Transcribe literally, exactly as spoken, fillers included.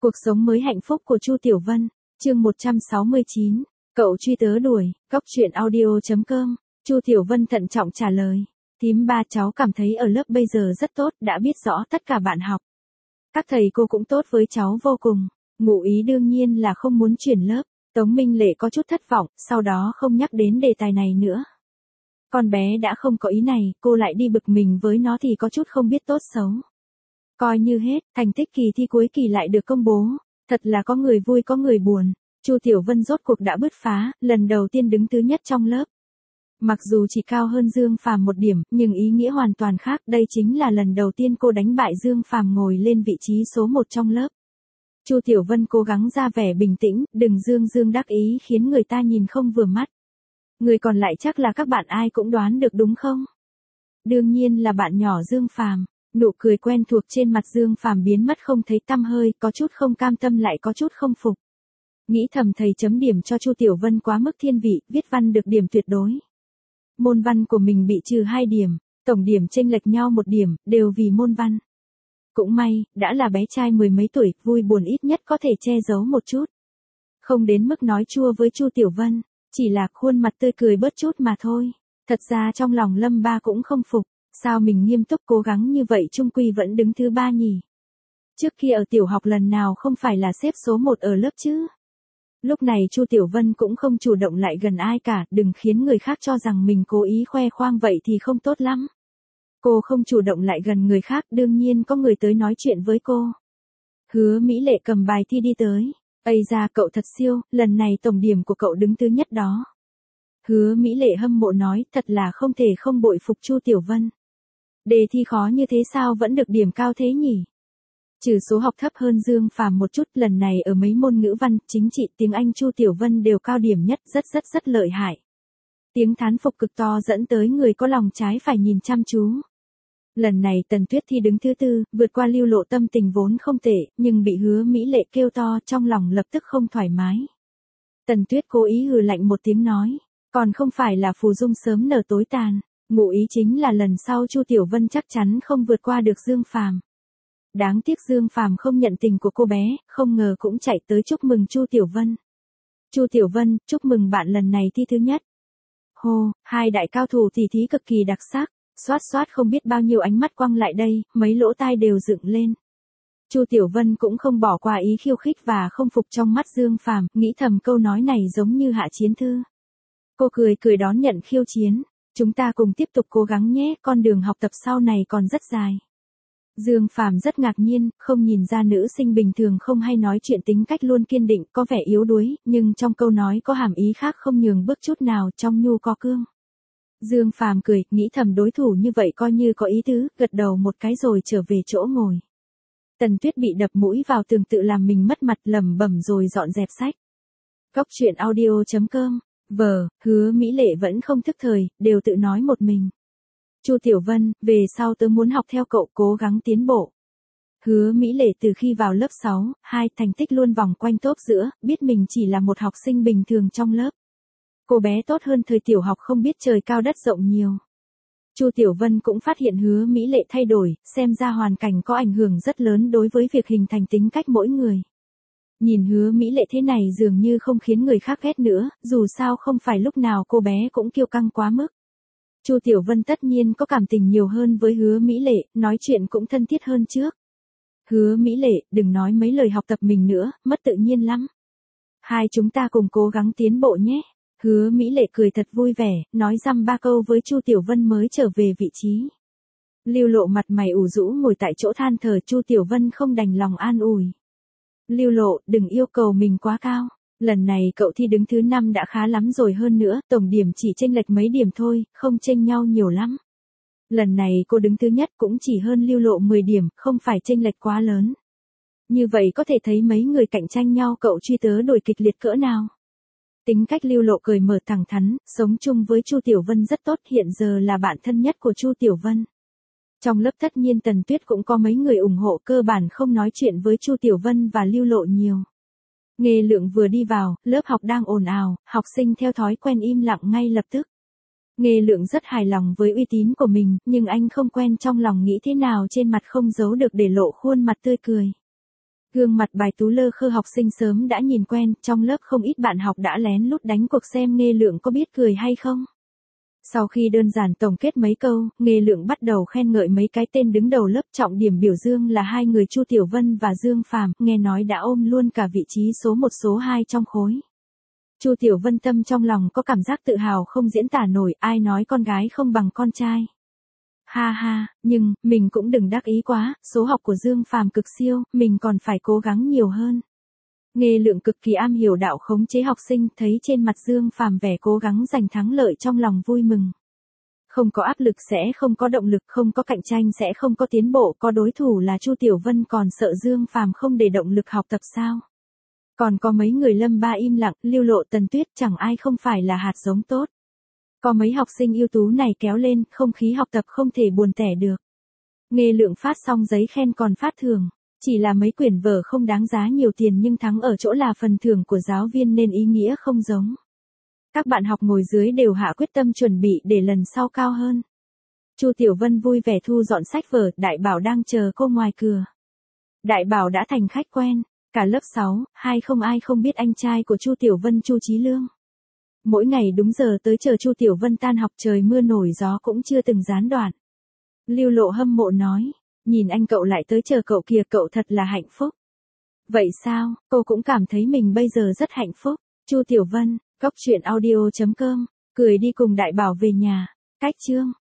Cuộc sống mới hạnh phúc của Chu Tiểu Vân, chương một trăm sáu mươi chín, cậu truy tớ đuổi, cóc truyện audio chấm com. Chu Tiểu Vân thận trọng trả lời, thím ba cháu cảm thấy ở lớp bây giờ rất tốt, đã biết rõ tất cả bạn học. Các thầy cô cũng tốt với cháu vô cùng, ngụ ý đương nhiên là không muốn chuyển lớp. Tống Minh Lệ có chút thất vọng, sau đó không nhắc đến đề tài này nữa. Con bé đã không có ý này, cô lại đi bực mình với nó thì có chút không biết tốt xấu. Coi như hết, thành tích kỳ thi cuối kỳ lại được công bố, thật là có người vui có người buồn. Chu Tiểu Vân rốt cuộc đã bứt phá, lần đầu tiên đứng thứ nhất trong lớp. Mặc dù chỉ cao hơn Dương Phàm một điểm, nhưng ý nghĩa hoàn toàn khác, đây chính là lần đầu tiên cô đánh bại Dương Phàm ngồi lên vị trí số một trong lớp. Chu Tiểu Vân cố gắng ra vẻ bình tĩnh, đừng dương dương đắc ý khiến người ta nhìn không vừa mắt. Người còn lại chắc là các bạn ai cũng đoán được đúng không? Đương nhiên là bạn nhỏ Dương Phàm. Nụ cười quen thuộc trên mặt Dương Phàm biến mất không thấy tăm hơi, có chút không cam tâm lại có chút không phục. Nghĩ thầm thầy chấm điểm cho Chu Tiểu Vân quá mức thiên vị, viết văn được điểm tuyệt đối. Môn văn của mình bị trừ hai điểm, tổng điểm chênh lệch nhau một điểm, đều vì môn văn. Cũng may, đã là bé trai mười mấy tuổi, vui buồn ít nhất có thể che giấu một chút. Không đến mức nói chua với Chu Tiểu Vân, chỉ là khuôn mặt tươi cười bớt chút mà thôi. Thật ra trong lòng Lâm Ba cũng không phục, sao mình nghiêm túc cố gắng như vậy chung quy vẫn đứng thứ ba nhỉ? Trước kia ở tiểu học lần nào không phải là xếp số một ở lớp chứ? Lúc này Chu Tiểu Vân cũng không chủ động lại gần ai cả, đừng khiến người khác cho rằng mình cố ý khoe khoang vậy thì không tốt lắm. Cô không chủ động lại gần người khác, đương nhiên có người tới nói chuyện với cô. Hứa Mỹ Lệ cầm bài thi đi tới. Ây da, cậu thật siêu, lần này tổng điểm của cậu đứng thứ nhất đó. Hứa Mỹ Lệ hâm mộ nói, thật là không thể không bội phục Chu Tiểu Vân. Đề thi khó như thế sao vẫn được điểm cao thế nhỉ? Trừ số học thấp hơn Dương Phàm một chút, lần này ở mấy môn ngữ văn, chính trị, tiếng Anh Chu Tiểu Vân đều cao điểm nhất, rất rất rất lợi hại. Tiếng thán phục cực to dẫn tới người có lòng trái phải nhìn chăm chú. Lần này Tần Tuyết thi đứng thứ tư, vượt qua Lưu Lộ tâm tình vốn không tệ, nhưng bị Hứa Mỹ Lệ kêu to, trong lòng lập tức không thoải mái. Tần Tuyết cố ý hừ lạnh một tiếng nói, còn không phải là phù dung sớm nở tối tàn, ngụ ý chính là lần sau Chu Tiểu Vân chắc chắn không vượt qua được Dương Phàm. Đáng tiếc Dương Phàm không nhận tình của cô bé, không ngờ cũng chạy tới chúc mừng Chu Tiểu Vân. Chu Tiểu Vân, chúc mừng bạn lần này thi thứ nhất. Hô, hai đại cao thủ tỉ thí cực kỳ đặc sắc. Xoát xoát không biết bao nhiêu ánh mắt quăng lại đây, mấy lỗ tai đều dựng lên. Chu Tiểu Vân cũng không bỏ qua ý khiêu khích và không phục trong mắt Dương Phàm, nghĩ thầm câu nói này giống như hạ chiến thư. Cô cười cười đón nhận khiêu chiến, chúng ta cùng tiếp tục cố gắng nhé, con đường học tập sau này còn rất dài. Dương Phàm rất ngạc nhiên, không nhìn ra nữ sinh bình thường không hay nói chuyện tính cách luôn kiên định, có vẻ yếu đuối, nhưng trong câu nói có hàm ý khác không nhường bước chút nào, trong nhu có cương. Dương Phàm cười, nghĩ thầm đối thủ như vậy coi như có ý tứ, gật đầu một cái rồi trở về chỗ ngồi. Tần Tuyết bị đập mũi vào tường tự làm mình mất mặt, lẩm bẩm rồi dọn dẹp sách. Cóc truyện audio chấm com, vờ, Hứa Mỹ Lệ vẫn không thức thời, đều tự nói một mình. Chu Tiểu Vân, về sau tớ muốn học theo cậu, cố gắng tiến bộ. Hứa Mỹ Lệ từ khi vào lớp sáu, hai thành tích luôn vòng quanh top giữa, biết mình chỉ là một học sinh bình thường trong lớp. Cô bé tốt hơn thời tiểu học không biết trời cao đất rộng nhiều. Chu Tiểu Vân cũng phát hiện Hứa Mỹ Lệ thay đổi, xem ra hoàn cảnh có ảnh hưởng rất lớn đối với việc hình thành tính cách mỗi người. Nhìn Hứa Mỹ Lệ thế này dường như không khiến người khác ghét nữa, dù sao không phải lúc nào cô bé cũng kiêu căng quá mức. Chu Tiểu Vân tất nhiên có cảm tình nhiều hơn với Hứa Mỹ Lệ, nói chuyện cũng thân thiết hơn trước. Hứa Mỹ Lệ, đừng nói mấy lời học tập mình nữa, mất tự nhiên lắm. Hai chúng ta cùng cố gắng tiến bộ nhé. Hứa Mỹ Lệ cười thật vui vẻ, nói dăm ba câu với Chu Tiểu Vân mới trở về vị trí. Lưu Lộ mặt mày ủ rũ ngồi tại chỗ than thở, Chu Tiểu Vân không đành lòng an ủi. Lưu Lộ, đừng yêu cầu mình quá cao. Lần này cậu thi đứng thứ năm đã khá lắm rồi, hơn nữa, tổng điểm chỉ chênh lệch mấy điểm thôi, không chênh nhau nhiều lắm. Lần này cô đứng thứ nhất cũng chỉ hơn Lưu Lộ mười điểm, không phải chênh lệch quá lớn. Như vậy có thể thấy mấy người cạnh tranh nhau cậu truy tớ đuổi kịch liệt cỡ nào. Tính cách Lưu Lộ cười mở thẳng thắn, sống chung với Chu Tiểu Vân rất tốt, hiện giờ là bạn thân nhất của Chu Tiểu Vân. Trong lớp tất nhiên Tần Tuyết cũng có mấy người ủng hộ, cơ bản không nói chuyện với Chu Tiểu Vân và Lưu Lộ nhiều. Nghề Lượng vừa đi vào, lớp học đang ồn ào, học sinh theo thói quen im lặng ngay lập tức. Nghề Lượng rất hài lòng với uy tín của mình, nhưng anh không quen trong lòng nghĩ thế nào trên mặt không giấu được để lộ khuôn mặt tươi cười. Gương mặt bài tú lơ khơ học sinh sớm đã nhìn quen, trong lớp không ít bạn học đã lén lút đánh cuộc xem Nghê Lượng có biết cười hay không. Sau khi đơn giản tổng kết mấy câu, Nghê Lượng bắt đầu khen ngợi mấy cái tên đứng đầu lớp, trọng điểm biểu dương là hai người Chu Tiểu Vân và Dương Phàm, nghe nói đã ôm luôn cả vị trí số một số hai trong khối. Chu Tiểu Vân tâm trong lòng có cảm giác tự hào không diễn tả nổi, ai nói con gái không bằng con trai. Ha ha, nhưng, mình cũng đừng đắc ý quá, số học của Dương Phàm cực siêu, mình còn phải cố gắng nhiều hơn. Nghê Lượng cực kỳ am hiểu đạo khống chế học sinh, thấy trên mặt Dương Phàm vẻ cố gắng giành thắng lợi trong lòng vui mừng. Không có áp lực sẽ không có động lực, không có cạnh tranh sẽ không có tiến bộ, có đối thủ là Chu Tiểu Vân còn sợ Dương Phàm không để động lực học tập sao? Còn có mấy người Lâm Ba im lặng, Lưu Lộ, Tần Tuyết chẳng ai không phải là hạt giống tốt. Có mấy học sinh ưu tú này kéo lên, không khí học tập không thể buồn tẻ được. Nghê Lượng phát xong giấy khen còn phát thưởng, chỉ là mấy quyển vở không đáng giá nhiều tiền nhưng thắng ở chỗ là phần thưởng của giáo viên nên ý nghĩa không giống. Các bạn học ngồi dưới đều hạ quyết tâm chuẩn bị để lần sau cao hơn. Chu Tiểu Vân vui vẻ thu dọn sách vở, Đại Bảo đang chờ cô ngoài cửa. Đại Bảo đã thành khách quen, cả lớp sáu, hai không ai không biết anh trai của Chu Tiểu Vân Chu Chí Lương. Mỗi ngày đúng giờ tới chờ Chu Tiểu Vân tan học, trời mưa nổi gió cũng chưa từng gián đoạn. Lưu Lộ hâm mộ nói, nhìn anh cậu lại tới chờ cậu kìa, cậu thật là hạnh phúc. Vậy sao, cô cũng cảm thấy mình bây giờ rất hạnh phúc. Chu Tiểu Vân, Cóc Truyện Audio chấm com, cười đi cùng Đại Bảo về nhà. Cách chương